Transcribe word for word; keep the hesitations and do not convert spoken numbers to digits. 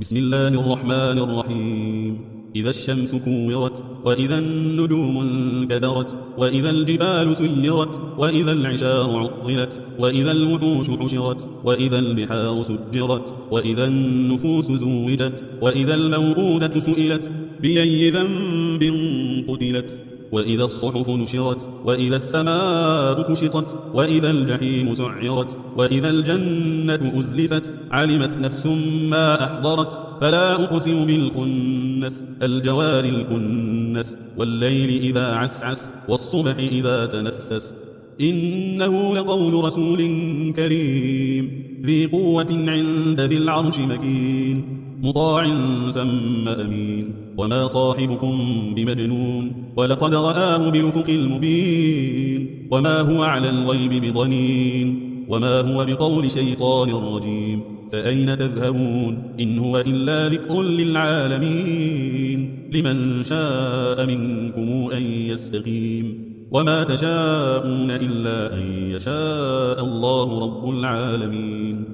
بسم الله الرحمن الرحيم إذا الشمس كورت وإذا النجوم انكدرت وإذا الجبال سيرت وإذا العشار عطلت وإذا الوحوش حشرت وإذا البحار سجرت وإذا النفوس زوجت وإذا الموءودة سئلت بأي ذنب قتلت وإذا الصحف نشرت وإذا السماء كشطت وإذا الجحيم سعرت وإذا الجنة أزلفت علمت نفس ما أحضرت فلا أقسم بالخنس الجوار الكنس والليل إذا عسعس والصبح إذا تنفس إنه لقول رسول كريم ذي قوة عند ذي العرش مكين مطاع ثم أمين وما صاحبكم بمجنون ولقد رآه بالأفق المبين وما هو على الغيب بضنين وما هو بقول شيطان رجيم فأين تذهبون إن هو إلا ذكر للعالمين لمن شاء منكم أن يستقيم وما تشاءون إلا أن يشاء الله رب العالمين.